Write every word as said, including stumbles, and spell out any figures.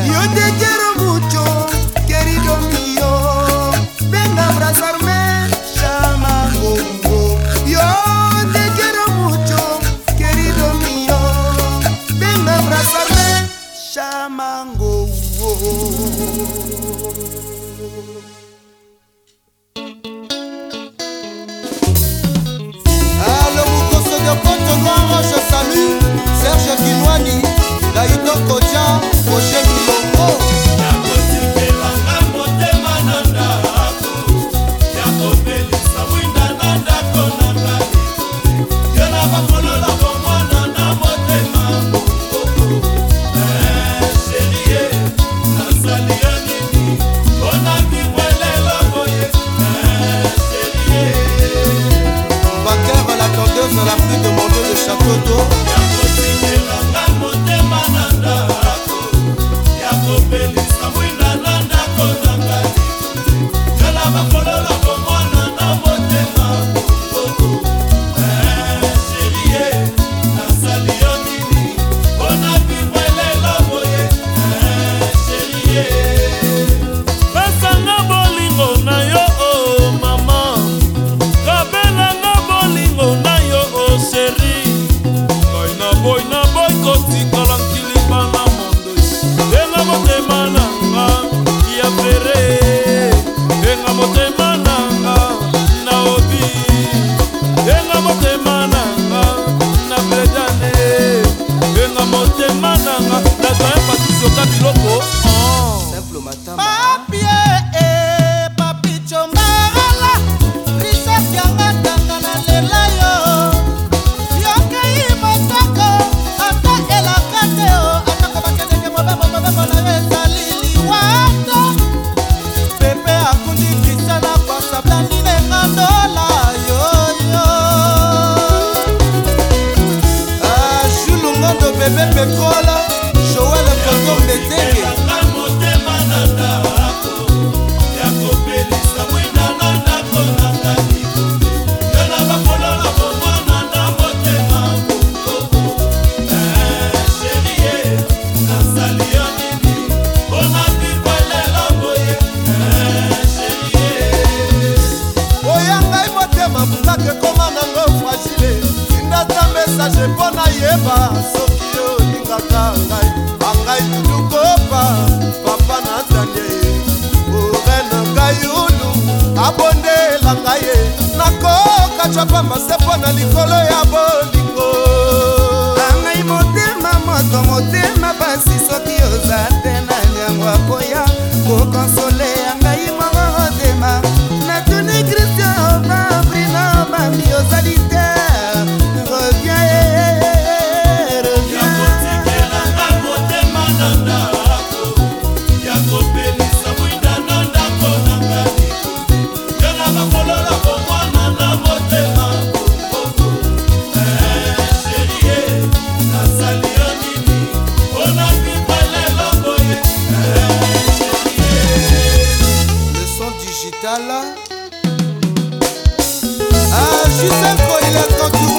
Yo te quiero mucho, querido mío. Ven a abrazarme, chamango. Yo te quiero mucho, querido mío. Ven a abrazarme, chamango. Je salue Serge Kinwani, Daïdo Kodia, Roger Milongo. Dans la pluie de mon Dieu de château d'eau. Bébé pétrole, Joël Koto Mbetenge. Oyangai motema bukake koma nango fragile. Sindata message pona yeba. Angai tudukopa papa na zanye urena ngayulu abonde la ngaye nako kachapa masepo na likolo ya bolingo. Angai motema moto motema basi soki ozate na nyango akoya kokonsole angai motema na tuni Christian va brina bami ozalite reviens. Ah, Giselko, il est quand tu